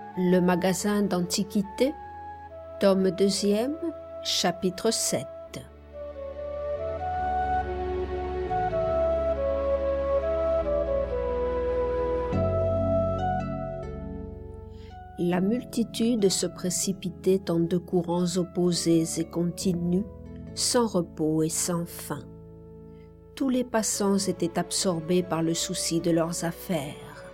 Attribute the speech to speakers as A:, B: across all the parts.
A: Le magasin d'antiquités, tome 2e, chapitre 7. La multitude se précipitait en deux courants opposés et continus, sans repos et sans fin. Tous les passants étaient absorbés par le souci de leurs affaires.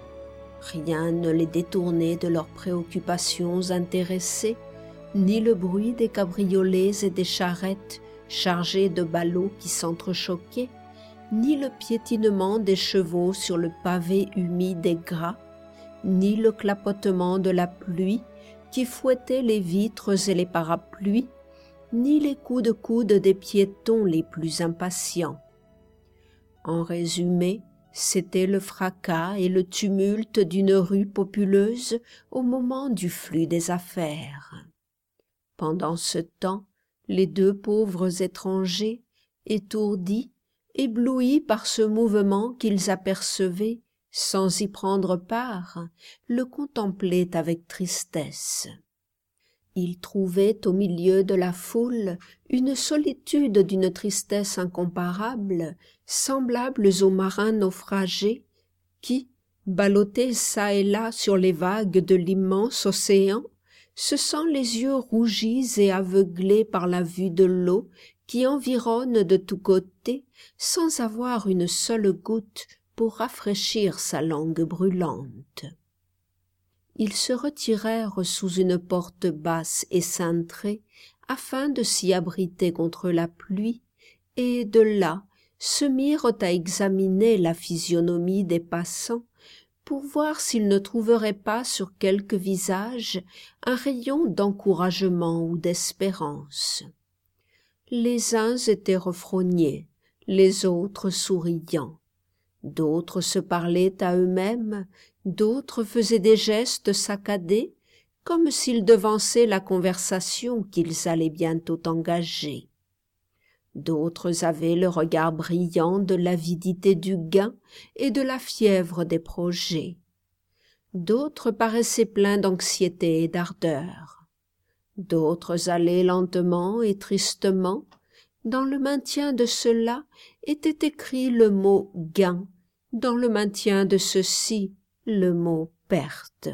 A: Rien ne les détournait de leurs préoccupations intéressées, ni le bruit des cabriolets et des charrettes chargées de ballots qui s'entrechoquaient, ni le piétinement des chevaux sur le pavé humide et gras, ni le clapotement de la pluie qui fouettait les vitres et les parapluies, ni les coups de coude des piétons les plus impatients. En résumé, c'était le fracas et le tumulte d'une rue populeuse au moment du flux des affaires. Pendant ce temps, les deux pauvres étrangers, étourdis, éblouis par ce mouvement qu'ils apercevaient, sans y prendre part, le contemplaient avec tristesse. Ils trouvaient au milieu de la foule une solitude d'une tristesse incomparable, semblables aux marins naufragés qui, ballottés çà et là sur les vagues de l'immense océan, se sentent les yeux rougis et aveuglés par la vue de l'eau qui environne de tous côtés sans avoir une seule goutte pour rafraîchir sa langue brûlante. Ils se retirèrent sous une porte basse et cintrée afin de s'y abriter contre la pluie, et de là se mirent à examiner la physionomie des passants pour voir s'ils ne trouveraient pas sur quelque visage un rayon d'encouragement ou d'espérance. Les uns étaient refrognés, les autres souriants. D'autres se parlaient à eux-mêmes, d'autres faisaient des gestes saccadés, comme s'ils devançaient la conversation qu'ils allaient bientôt engager. D'autres avaient le regard brillant de l'avidité du gain et de la fièvre des projets. D'autres paraissaient pleins d'anxiété et d'ardeur. D'autres allaient lentement et tristement. Dans le maintien de ceux-là était écrit le mot gain, dans le maintien de ceux-ci le mot perte.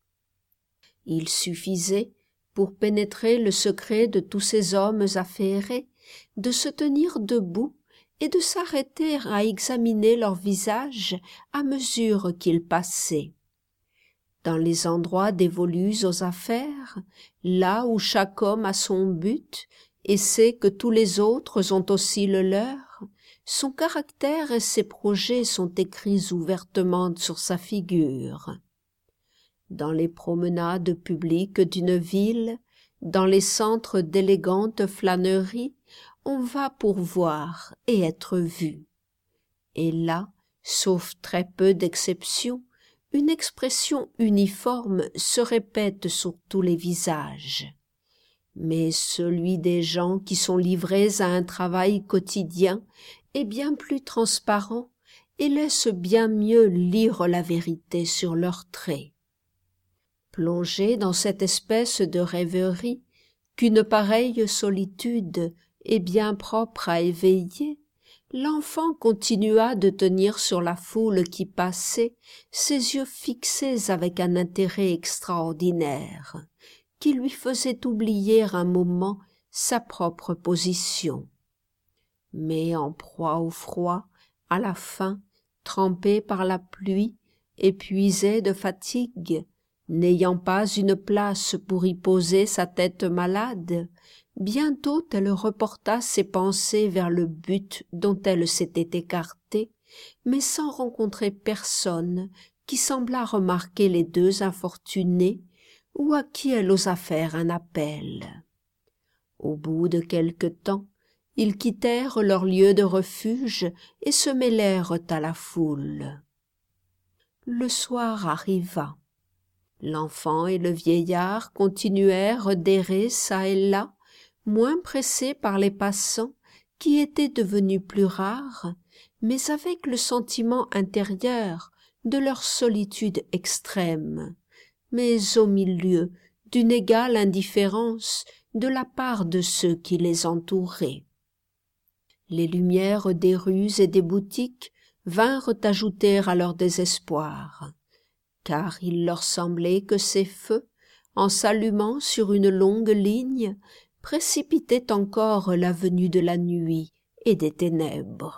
A: Il suffisait, pour pénétrer le secret de tous ces hommes affairés, de se tenir debout et de s'arrêter à examiner leurs visages à mesure qu'ils passaient. Dans les endroits dévolus aux affaires, là où chaque homme a son but et sait que tous les autres ont aussi le leur, son caractère et ses projets sont écrits ouvertement sur sa figure. Dans les promenades publiques d'une ville, dans les centres d'élégantes flâneries, on va pour voir et être vu. Et là, sauf très peu d'exceptions, une expression uniforme se répète sur tous les visages. Mais celui des gens qui sont livrés à un travail quotidien est bien plus transparent et laisse bien mieux lire la vérité sur leurs traits. Plongé dans cette espèce de rêverie qu'une pareille solitude est bien propre à éveiller, l'enfant continua de tenir sur la foule qui passait ses yeux fixés avec un intérêt extraordinaire, qui lui faisait oublier un moment sa propre position. Mais en proie au froid, à la fin, trempé par la pluie, épuisé de fatigue, n'ayant pas une place pour y poser sa tête malade, bientôt elle reporta ses pensées vers le but dont elle s'était écartée, mais sans rencontrer personne qui semblât remarquer les deux infortunés ou à qui elle osa faire un appel. Au bout de quelque temps, ils quittèrent leur lieu de refuge et se mêlèrent à la foule. Le soir arriva. L'enfant et le vieillard continuèrent d'errer çà et là, moins pressés par les passants qui étaient devenus plus rares, mais avec le sentiment intérieur de leur solitude extrême, mais au milieu d'une égale indifférence de la part de ceux qui les entouraient. Les lumières des rues et des boutiques vinrent ajouter à leur désespoir, car il leur semblait que ces feux, en s'allumant sur une longue ligne, précipitaient encore la venue de la nuit et des ténèbres.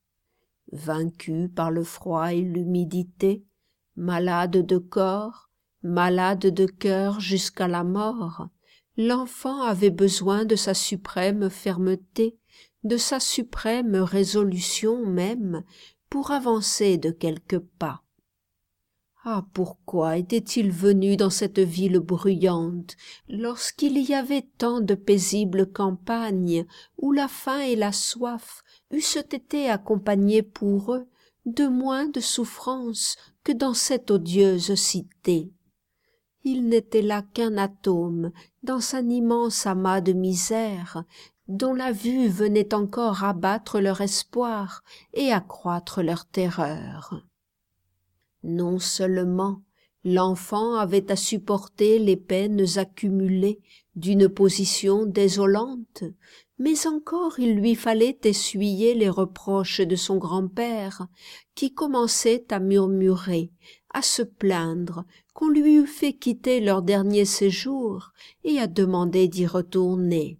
A: Vaincu par le froid et l'humidité, malade de corps, malade de cœur jusqu'à la mort, l'enfant avait besoin de sa suprême fermeté, de sa suprême résolution même, pour avancer de quelques pas. Ah, pourquoi était-il venu dans cette ville bruyante, lorsqu'il y avait tant de paisibles campagnes, où la faim et la soif eussent été accompagnées pour eux de moins de souffrances que dans cette odieuse cité? Il n'était là qu'un atome dans un immense amas de misère, dont la vue venait encore abattre leur espoir et accroître leur terreur. Non seulement l'enfant avait à supporter les peines accumulées d'une position désolante, mais encore il lui fallait essuyer les reproches de son grand-père, qui commençait à murmurer, à se plaindre qu'on lui eût fait quitter leur dernier séjour et à demander d'y retourner.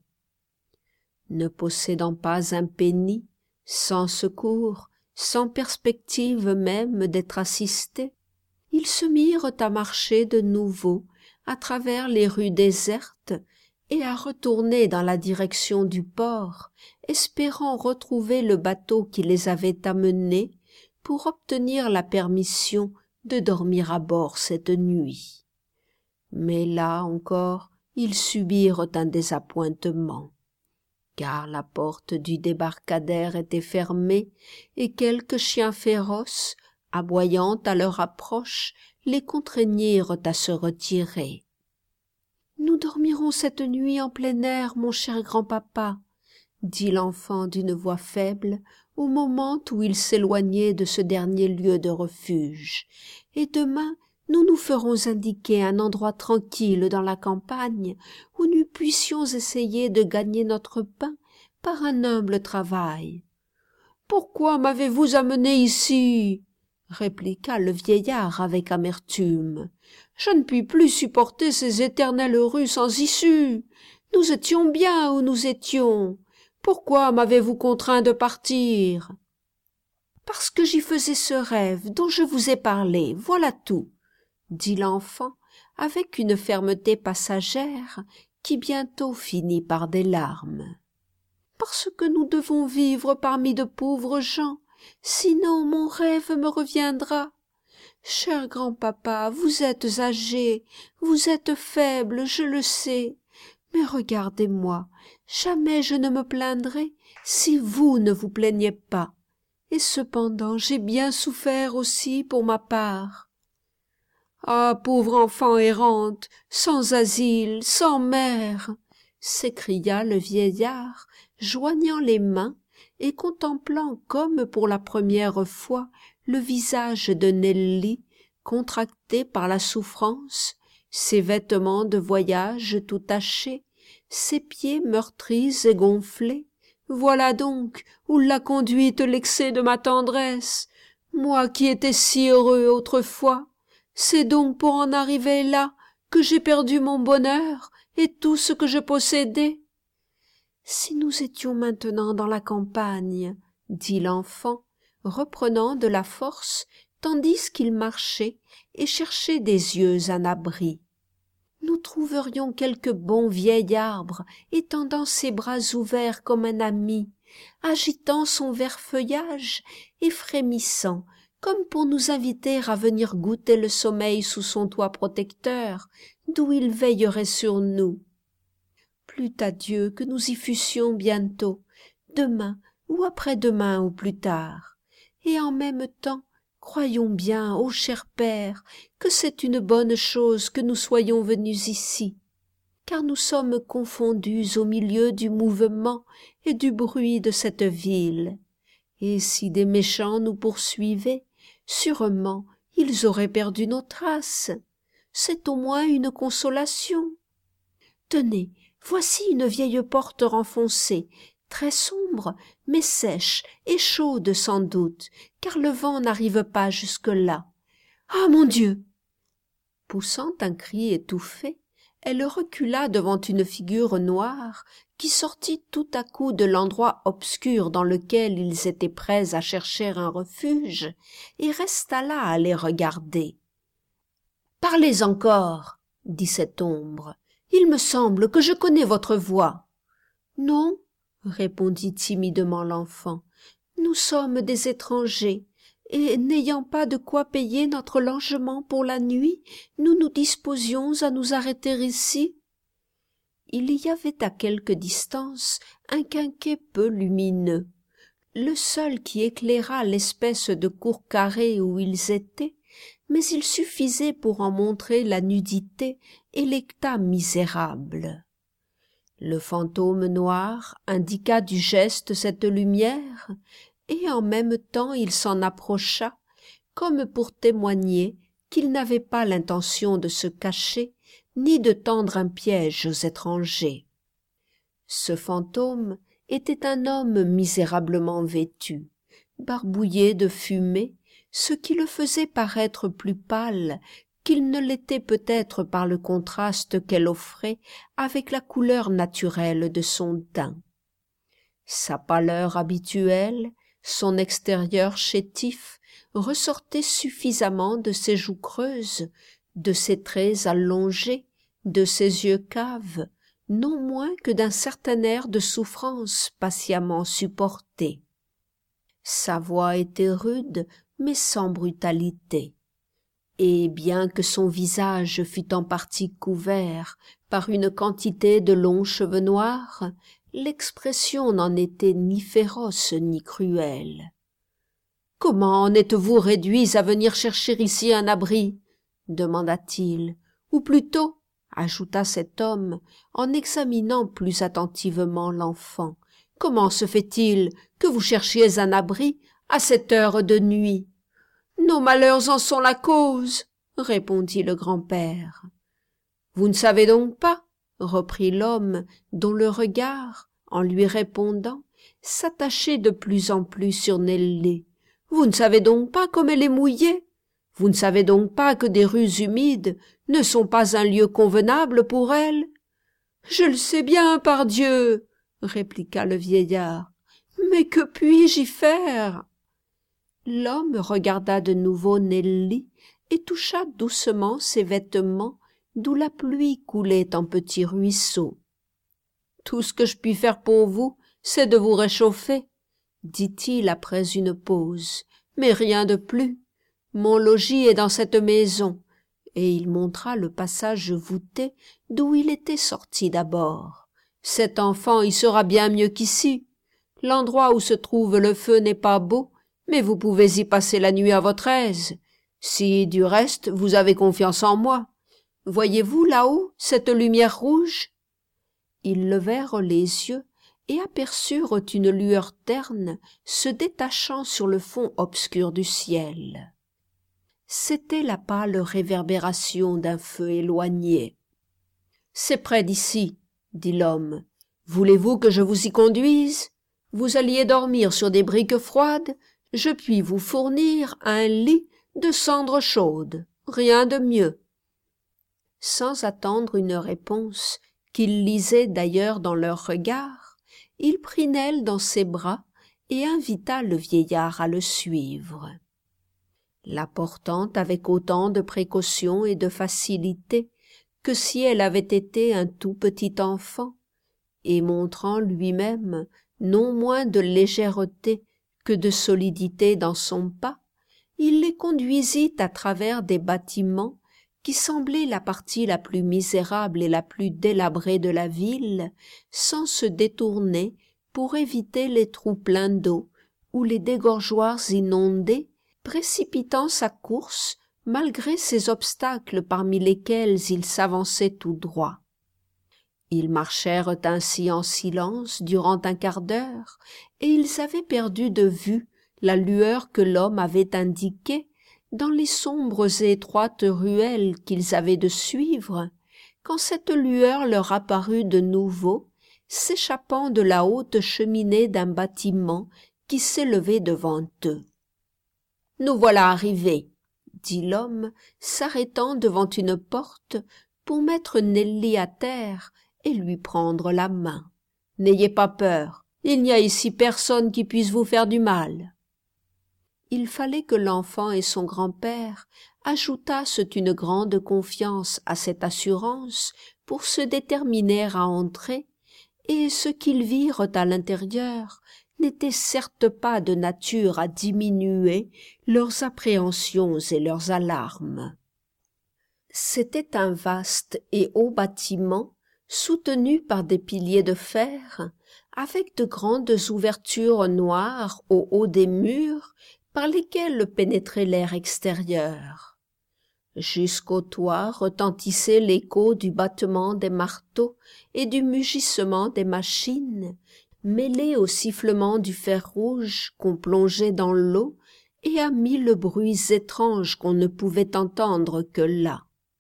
A: Ne possédant pas un penny, sans secours, sans perspective même d'être assistés, ils se mirent à marcher de nouveau à travers les rues désertes et à retourner dans la direction du port, espérant retrouver le bateau qui les avait amenés pour obtenir la permission de dormir à bord cette nuit. Mais là encore, ils subirent un désappointement, car la porte du débarcadère était fermée et quelques chiens féroces, aboyant à leur approche, les contraignirent à se retirer. « Nous dormirons cette nuit en plein air, mon cher grand-papa, » dit l'enfant d'une voix faible au moment où il s'éloignait de ce dernier lieu de refuge, « et demain nous nous ferons indiquer un endroit tranquille dans la campagne où nous puissions essayer de gagner notre pain par un humble travail. »« Pourquoi m'avez-vous amené ici ?» répliqua le vieillard avec amertume. « Je ne puis plus supporter ces éternelles rues sans issue. Nous étions bien où nous étions. Pourquoi m'avez-vous contraint de partir ?»« Parce que j'y faisais ce rêve dont je vous ai parlé, voilà tout, » dit l'enfant avec une fermeté passagère qui bientôt finit par des larmes. « Parce que nous devons vivre parmi de pauvres gens, sinon mon rêve me reviendra. Cher grand-papa, vous êtes âgé, vous êtes faible, je le sais, mais regardez-moi, jamais je ne me plaindrai si vous ne vous plaignez pas, et cependant j'ai bien souffert aussi pour ma part. » « Ah, pauvre enfant errante, sans asile, sans mère !» s'écria le vieillard, joignant les mains et contemplant comme pour la première fois le visage de Nelly, contracté par la souffrance, ses vêtements de voyage tout tachés, ses pieds meurtris et gonflés. « Voilà donc où l'a conduite l'excès de ma tendresse, moi qui étais si heureux autrefois. C'est donc pour en arriver là que j'ai perdu mon bonheur et tout ce que je possédais. »« Si nous étions maintenant dans la campagne, » dit l'enfant, reprenant de la force tandis qu'il marchait et cherchait des yeux un abri. « Nous trouverions quelque bon vieil arbre étendant ses bras ouverts comme un ami, agitant son vert feuillage et frémissant comme pour nous inviter à venir goûter le sommeil sous son toit protecteur, d'où il veillerait sur nous. Plût à Dieu que nous y fussions bientôt, demain ou après-demain ou plus tard, et en même temps, croyons bien, ô cher père, que c'est une bonne chose que nous soyons venus ici, car nous sommes confondus au milieu du mouvement et du bruit de cette ville, et si des méchants nous poursuivaient, sûrement ils auraient perdu nos traces. c'est au moins une consolation. Tenez, voici une vieille porte renfoncée, très sombre, mais sèche et chaude sans doute, car le vent n'arrive pas jusque-là. Ah, mon Dieu! Poussant un cri étouffé, elle recula devant une figure noire qui sortit tout à coup de l'endroit obscur dans lequel ils étaient prêts à chercher un refuge, et resta là à les regarder. « Parlez encore, » dit cette ombre. « Il me semble que je connais votre voix. »« Non, » répondit timidement l'enfant, « nous sommes des étrangers, et n'ayant pas de quoi payer notre logement pour la nuit, nous nous disposions à nous arrêter ici. » Il y avait à quelque distance un quinquet peu lumineux, le seul qui éclairât l'espèce de cour carrée où ils étaient, mais il suffisait pour en montrer la nudité et l'état misérable. Le fantôme noir indiqua du geste cette lumière, et en même temps il s'en approcha, comme pour témoigner qu'il n'avait pas l'intention de se cacher, ni de tendre un piège aux étrangers. Ce fantôme était un homme misérablement vêtu, barbouillé de fumée, ce qui le faisait paraître plus pâle qu'il ne l'était peut-être par le contraste qu'elle offrait avec la couleur naturelle de son teint. Sa pâleur habituelle, son extérieur chétif, ressortaient suffisamment de ses joues creuses, de ses traits allongés, de ses yeux caves, non moins que d'un certain air de souffrance patiemment supportée. Sa voix était rude, mais sans brutalité, et bien que son visage fût en partie couvert par une quantité de longs cheveux noirs, l'expression n'en était ni féroce ni cruelle. « Comment en êtes-vous réduits à venir chercher ici un abri ?» demanda-t-il. « Ou plutôt, » ajouta cet homme, en examinant plus attentivement l'enfant, « comment se fait-il que vous cherchiez un abri à cette heure de nuit ?»« Nos malheurs en sont la cause, » répondit le grand-père. « Vous ne savez donc pas, » reprit l'homme, dont le regard, en lui répondant, s'attachait de plus en plus sur Nelly. « Vous ne savez donc pas comme elle est mouillée? Vous ne savez donc pas que des rues humides ne sont pas un lieu convenable pour elle? »« Je le sais bien, pardieu, » répliqua le vieillard. « Mais que puis-je y faire ?» L'homme regarda de nouveau Nelly et toucha doucement ses vêtements d'où la pluie coulait en petits ruisseaux. « Tout ce que je puis faire pour vous, c'est de vous réchauffer, » dit-il après une pause, « mais rien de plus. Mon logis est dans cette maison, » et il montra le passage voûté d'où il était sorti d'abord. « Cet enfant y sera bien mieux qu'ici. L'endroit où se trouve le feu n'est pas beau, mais vous pouvez y passer la nuit à votre aise. Si, du reste, vous avez confiance en moi. Voyez-vous là-haut cette lumière rouge ?» Ils levèrent les yeux et aperçurent une lueur terne se détachant sur le fond obscur du ciel. C'était la pâle réverbération d'un feu éloigné. « C'est près d'ici, » dit l'homme. « Voulez-vous que je vous y conduise? Vous alliez dormir sur des briques froides, je puis vous fournir un lit de cendres chaudes, rien de mieux. » Sans attendre une réponse, qu'il lisait d'ailleurs dans leurs regards, il prit Nell dans ses bras et invita le vieillard à le suivre. La portant avec autant de précaution et de facilité que si elle avait été un tout petit enfant, et montrant lui-même non moins de légèreté que de solidité dans son pas, il les conduisit à travers des bâtiments qui semblaient la partie la plus misérable et la plus délabrée de la ville, sans se détourner pour éviter les trous pleins d'eau ou les dégorgeoirs inondés, précipitant sa course malgré ces obstacles parmi lesquels il s'avançait tout droit. Ils marchèrent ainsi en silence durant un quart d'heure, et ils avaient perdu de vue la lueur que l'homme avait indiquée dans les sombres et étroites ruelles qu'ils avaient de suivre, quand cette lueur leur apparut de nouveau, s'échappant de la haute cheminée d'un bâtiment qui s'élevait devant eux. « Nous voilà arrivés », dit l'homme, s'arrêtant devant une porte pour mettre Nelly à terre et lui prendre la main. « N'ayez pas peur, il n'y a ici personne qui puisse vous faire du mal. » Il fallait que l'enfant et son grand-père ajoutassent une grande confiance à cette assurance pour se déterminer à entrer, et ce qu'ils virent à l'intérieur n'était certes pas de nature à diminuer leurs appréhensions et leurs alarmes. C'était un vaste et haut bâtiment, soutenu par des piliers de fer, avec de grandes ouvertures noires au haut des murs, par lesquelles pénétrait l'air extérieur. Jusqu'au toit retentissait l'écho du battement des marteaux et du mugissement des machines, mêlé au sifflement du fer rouge qu'on plongeait dans l'eau et à mille bruits étranges qu'on ne pouvait entendre que là.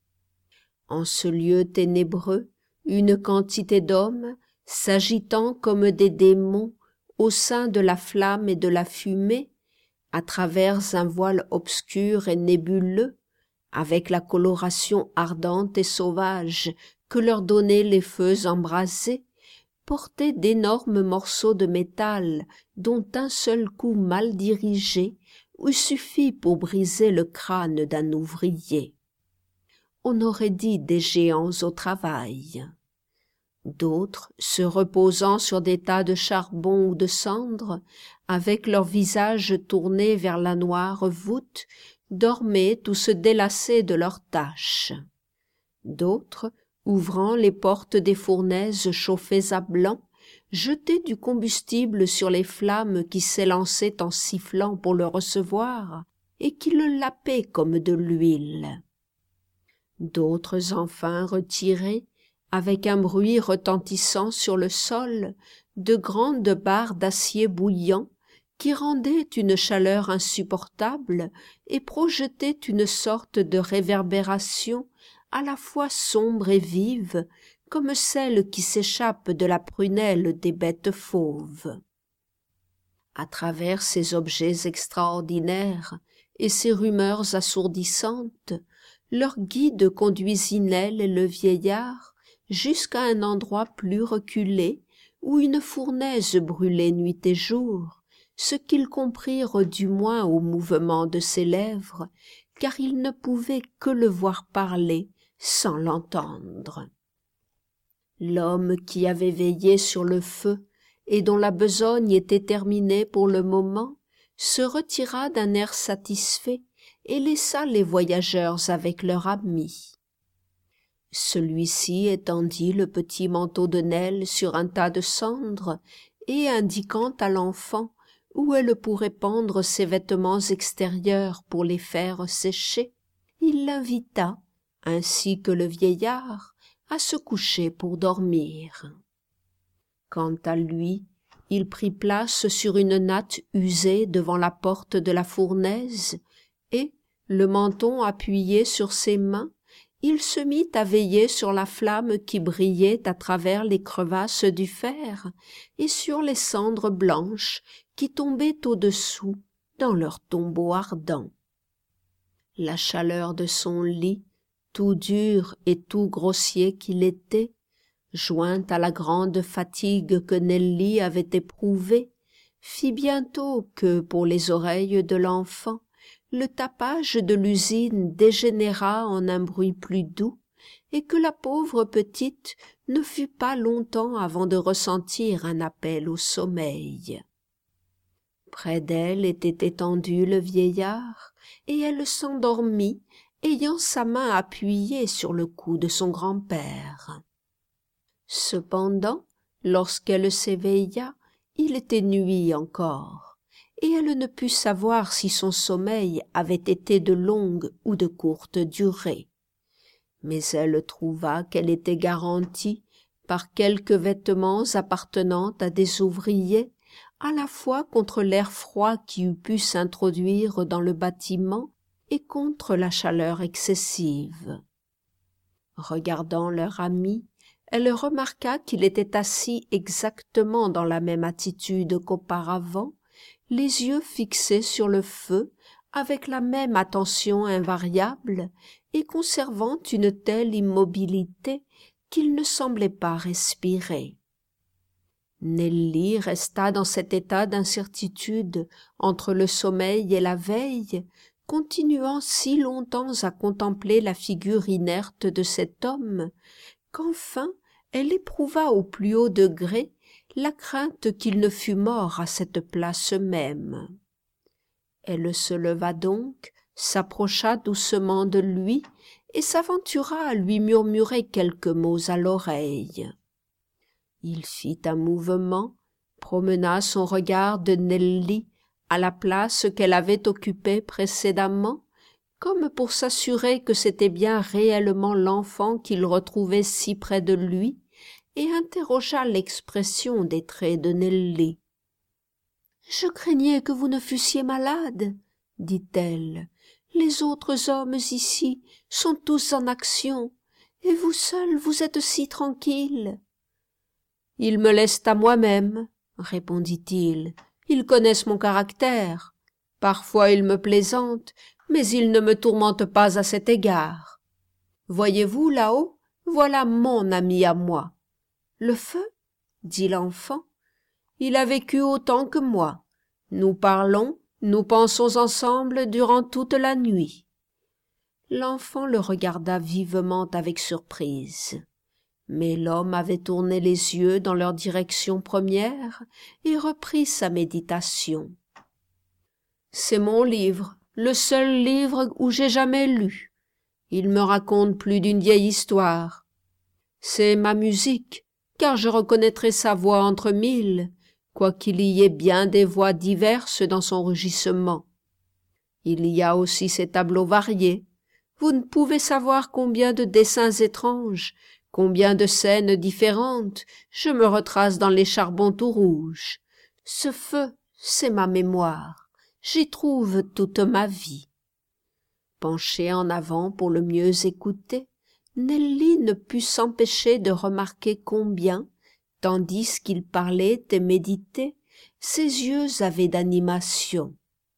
A: En ce lieu ténébreux, une quantité d'hommes, s'agitant comme des démons au sein de la flamme et de la fumée, à travers un voile obscur et nébuleux, avec la coloration ardente et sauvage que leur donnaient les feux embrasés, portaient d'énormes morceaux de métal dont un seul coup mal dirigé eût suffi pour briser le crâne d'un ouvrier. On aurait dit des géants au travail. D'autres, se reposant sur des tas de charbon ou de cendres, avec leur visage tourné vers la noire voûte, dormaient ou se délassaient de leurs tâches. D'autres, ouvrant les portes des fournaises chauffées à blanc, jetaient du combustible sur les flammes qui s'élançaient en sifflant pour le recevoir et qui le lapaient comme de l'huile. D'autres enfin retiraient, avec un bruit retentissant sur le sol, de grandes barres d'acier bouillant qui rendaient une chaleur insupportable et projetaient une sorte de réverbération à la fois sombre et vive, comme celle qui s'échappe de la prunelle des bêtes fauves. À travers ces objets extraordinaires et ces rumeurs assourdissantes, leur guide conduisit Nell et le vieillard jusqu'à un endroit plus reculé où une fournaise brûlait nuit et jour, ce qu'ils comprirent du moins au mouvement de ses lèvres, car ils ne pouvaient que le voir parler sans l'entendre. L'homme qui avait veillé sur le feu et dont la besogne était terminée pour le moment se retira d'un air satisfait et laissa les voyageurs avec leur ami. Celui-ci étendit le petit manteau de Nell sur un tas de cendres et, indiquant à l'enfant où elle pourrait pendre ses vêtements extérieurs pour les faire sécher, il l'invita, ainsi que le vieillard, à se coucher pour dormir. Quant à lui, il prit place sur une natte usée devant la porte de la fournaise et, le menton appuyé sur ses mains, il se mit à veiller sur la flamme qui brillait à travers les crevasses du fer et sur les cendres blanches qui tombaient au-dessous dans leur tombeau ardent. La chaleur de son lit, tout dur et tout grossier qu'il était, jointe à la grande fatigue que Nelly avait éprouvée, fit bientôt que, pour les oreilles de l'enfant, le tapage de l'usine dégénéra en un bruit plus doux, et que la pauvre petite ne fut pas longtemps avant de ressentir un appel au sommeil. Près d'elle était étendu le vieillard, et elle s'endormit, ayant sa main appuyée sur le cou de son grand-père. Cependant, lorsqu'elle s'éveilla, il était nuit encore, et elle ne put savoir si son sommeil avait été de longue ou de courte durée. Mais elle trouva qu'elle était garantie, par quelques vêtements appartenant à des ouvriers, à la fois contre l'air froid qui eût pu s'introduire dans le bâtiment et contre la chaleur excessive. Regardant leur ami, elle remarqua qu'il était assis exactement dans la même attitude qu'auparavant, les yeux fixés sur le feu, avec la même attention invariable, et conservant une telle immobilité qu'il ne semblait pas respirer. Nelly resta dans cet état d'incertitude entre le sommeil et la veille, continuant si longtemps à contempler la figure inerte de cet homme, qu'enfin elle éprouva au plus haut degré la crainte qu'il ne fût mort à cette place même. Elle se leva donc, s'approcha doucement de lui et s'aventura à lui murmurer quelques mots à l'oreille. Il fit un mouvement, promena son regard de Nelly à la place qu'elle avait occupée précédemment, comme pour s'assurer que c'était bien réellement l'enfant qu'il retrouvait si près de lui, et interrogea l'expression des traits de Nelly. « Je craignais que vous ne fussiez malade, » dit-elle. « Les autres hommes ici sont tous en action, et vous seul vous êtes si tranquille. »« Ils me laissent à moi-même, » répondit-il. « Ils connaissent mon caractère. Parfois ils me plaisantent, mais ils ne me tourmentent pas à cet égard. Voyez-vous là-haut, voilà mon ami à moi. »« Le feu ?» dit l'enfant. « Il a vécu autant que moi. Nous parlons, nous pensons ensemble durant toute la nuit. » L'enfant le regarda vivement avec surprise. Mais l'homme avait tourné les yeux dans leur direction première et reprit sa méditation. « C'est mon livre, le seul livre où j'ai jamais lu. Il me raconte plus d'une vieille histoire. C'est ma musique, car je reconnaîtrai sa voix entre mille, quoiqu'il y ait bien des voix diverses dans son rugissement. Il y a aussi ces tableaux variés. Vous ne pouvez savoir combien de dessins étranges, combien de scènes différentes je me retrace dans les charbons tout rouges. Ce feu, c'est ma mémoire. J'y trouve toute ma vie. » Penchée en avant pour le mieux écouter, Nelly ne put s'empêcher de remarquer combien, tandis qu'il parlait et méditait, ses yeux avaient d'animation.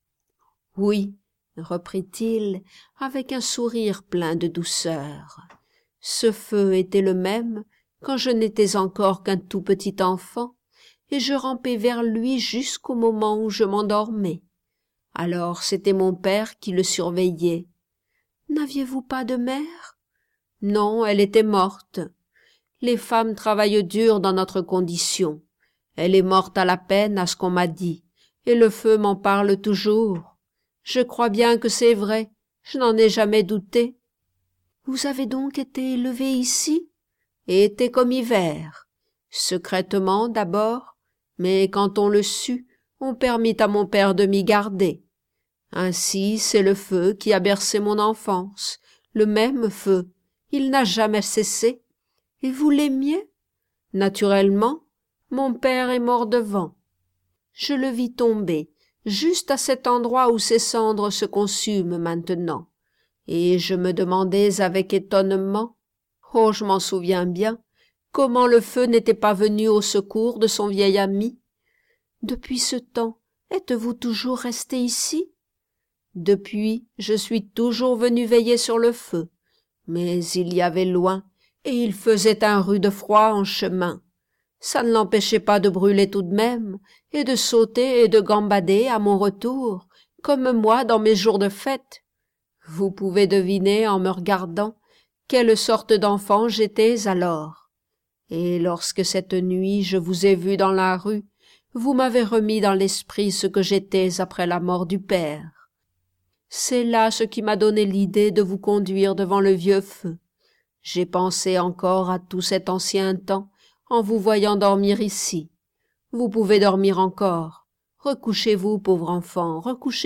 A: « Oui, » reprit-il, avec un sourire plein de douceur, « ce feu était le même quand je n'étais encore qu'un tout petit enfant, et je rampais vers lui jusqu'au moment où je m'endormais. Alors c'était mon père qui le surveillait. N'aviez-vous pas de mère ? Non, elle était morte. Les femmes travaillent dur dans notre condition. Elle est morte à la peine, à ce qu'on m'a dit, et le feu m'en parle toujours. Je crois bien que c'est vrai, je n'en ai jamais douté. » « Vous avez donc été élevé ici ? » ?»« Été comme hiver. Secrètement d'abord, mais quand on le sut, on permit à mon père de m'y garder. Ainsi c'est le feu qui a bercé mon enfance, le même feu, il n'a jamais cessé. Et vous l'aimiez ? Naturellement, mon père est mort devant. Je le vis tomber, juste à cet endroit où ses cendres se consument maintenant, et je me demandais avec étonnement, oh je m'en souviens bien, comment le feu n'était pas venu au secours de son vieil ami. Depuis ce temps, êtes-vous toujours resté ici ? Depuis, je suis toujours venu veiller sur le feu, mais il y avait loin, et il faisait un rude froid en chemin. Ça ne l'empêchait pas de brûler tout de même, et de sauter et de gambader à mon retour, comme moi dans mes jours de fête. Vous pouvez deviner, en me regardant, quelle sorte d'enfant j'étais alors. Et lorsque cette nuit je vous ai vu dans la rue, vous m'avez remis dans l'esprit ce que j'étais après la mort du père. C'est là ce qui m'a donné l'idée de vous conduire devant le vieux feu. J'ai pensé encore à tout cet ancien temps en vous voyant dormir ici. Vous pouvez dormir encore. Recouchez-vous, pauvre enfant, recouchez-vous. »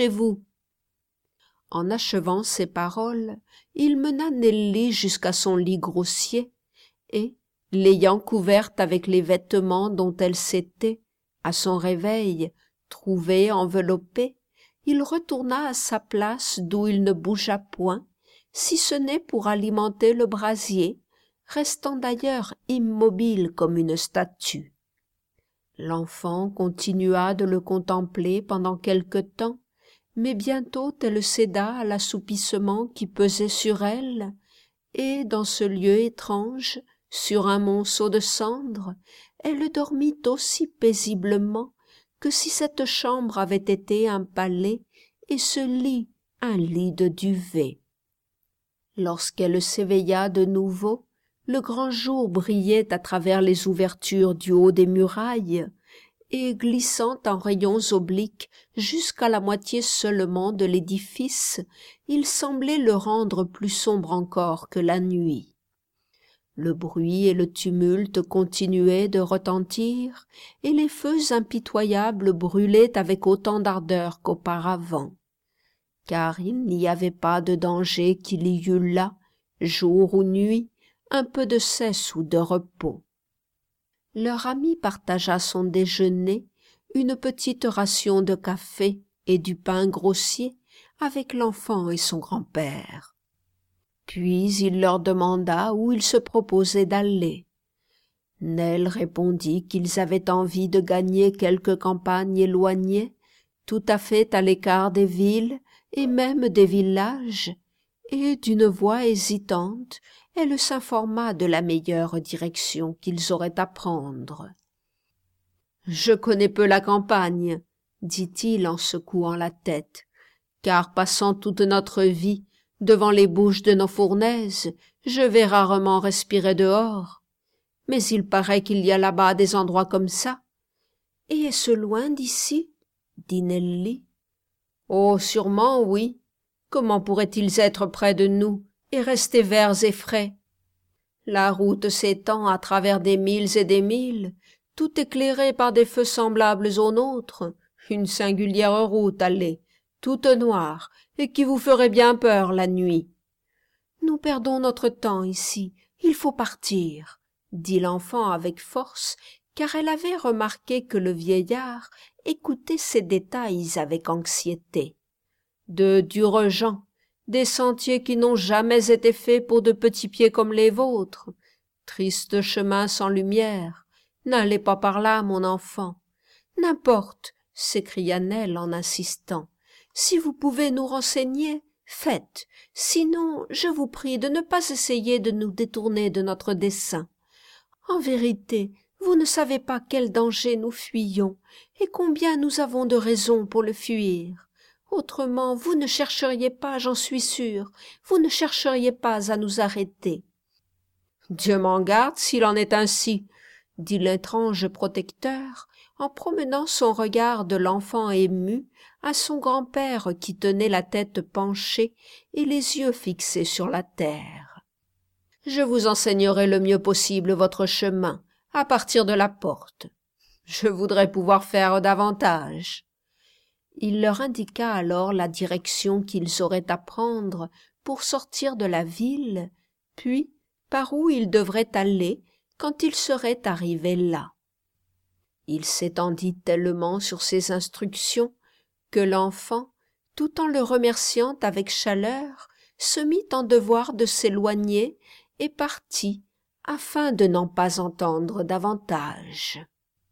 A: En achevant ces paroles, il mena Nelly jusqu'à son lit grossier, et, l'ayant couverte avec les vêtements dont elle s'était, à son réveil, trouvée enveloppée, il retourna à sa place d'où il ne bougea point, si ce n'est pour alimenter le brasier, restant d'ailleurs immobile comme une statue. L'enfant continua de le contempler pendant quelque temps, mais bientôt elle céda à l'assoupissement qui pesait sur elle, et dans ce lieu étrange, sur un monceau de cendres, elle dormit aussi paisiblement que si cette chambre avait été un palais et ce lit un lit de duvet. Lorsqu'elle s'éveilla de nouveau, le grand jour brillait à travers les ouvertures du haut des murailles, et glissant en rayons obliques jusqu'à la moitié seulement de l'édifice, il semblait le rendre plus sombre encore que la nuit. Le bruit et le tumulte continuaient de retentir, et les feux impitoyables brûlaient avec autant d'ardeur qu'auparavant. Car il n'y avait pas de danger qu'il y eût là, jour ou nuit, un peu de cesse ou de repos. Leur ami partagea son déjeuner, une petite ration de café et du pain grossier, avec l'enfant et son grand-père. Puis il leur demanda où ils se proposaient d'aller. Nell répondit qu'ils avaient envie de gagner quelque campagne éloignée, tout à fait à l'écart des villes et même des villages, et d'une voix hésitante, elle s'informa de la meilleure direction qu'ils auraient à prendre. « Je connais peu la campagne, » dit-il en secouant la tête, « car passant toute notre vie devant les bouches de nos fournaises, je vais rarement respirer dehors. Mais il paraît qu'il y a là-bas des endroits comme ça. »« Et est-ce loin d'ici ?» dit Nelly. « Oh, sûrement, oui. Comment pourraient-ils être près de nous et rester verts et frais? La route s'étend à travers des milles et des milles, tout éclairée par des feux semblables aux nôtres, une singulière route, allez, toute noire, et qui vous ferait bien peur la nuit. »« Nous perdons notre temps ici, il faut partir, » dit l'enfant avec force, car elle avait remarqué que le vieillard écoutait ces détails avec anxiété. De durs gens, des sentiers qui n'ont jamais été faits pour de petits pieds comme les vôtres. Triste chemin sans lumière. N'allez pas par là, mon enfant. N'importe, s'écria Nell en insistant. Si vous pouvez nous renseigner, faites. Sinon, je vous prie de ne pas essayer de nous détourner de notre dessein. En vérité, vous ne savez pas quel danger nous fuyons et combien nous avons de raisons pour le fuir. Autrement, vous ne chercheriez pas, j'en suis sûre, vous ne chercheriez pas à nous arrêter. »« Dieu m'en garde s'il en est ainsi, » dit l'étrange protecteur, en promenant son regard de l'enfant ému à son grand-père qui tenait la tête penchée et les yeux fixés sur la terre. « Je vous enseignerai le mieux possible votre chemin, à partir de la porte. Je voudrais pouvoir faire davantage. » Il leur indiqua alors la direction qu'ils auraient à prendre pour sortir de la ville, puis par où ils devraient aller quand ils seraient arrivés là. Il s'étendit tellement sur ces instructions que l'enfant, tout en le remerciant avec chaleur, se mit en devoir de s'éloigner et partit afin de n'en pas entendre davantage.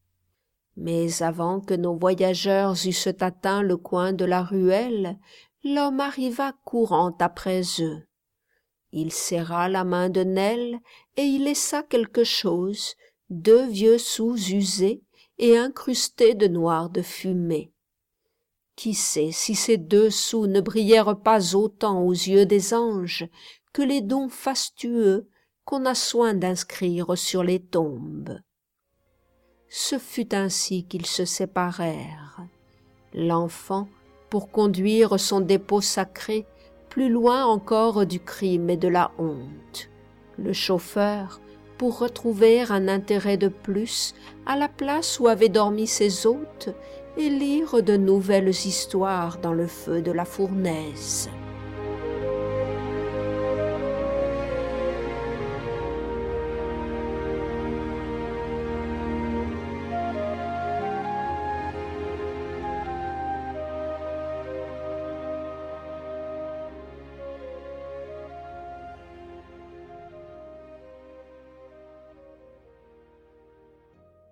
A: Mais avant que nos voyageurs eussent atteint le coin de la ruelle, l'homme arriva courant après eux. Il serra la main de Nell et y laissa quelque chose, 2 vieux sous usés et incrustés de noir de fumée. Qui sait si ces 2 sous ne brillèrent pas autant aux yeux des anges que les dons fastueux qu'on a soin d'inscrire sur les tombes. Ce fut ainsi qu'ils se séparèrent. L'enfant, pour conduire son dépôt sacré plus loin encore du crime et de la honte. Le chauffeur, pour retrouver un intérêt de plus à la place où avaient dormi ses hôtes et lire de nouvelles histoires dans le feu de la fournaise.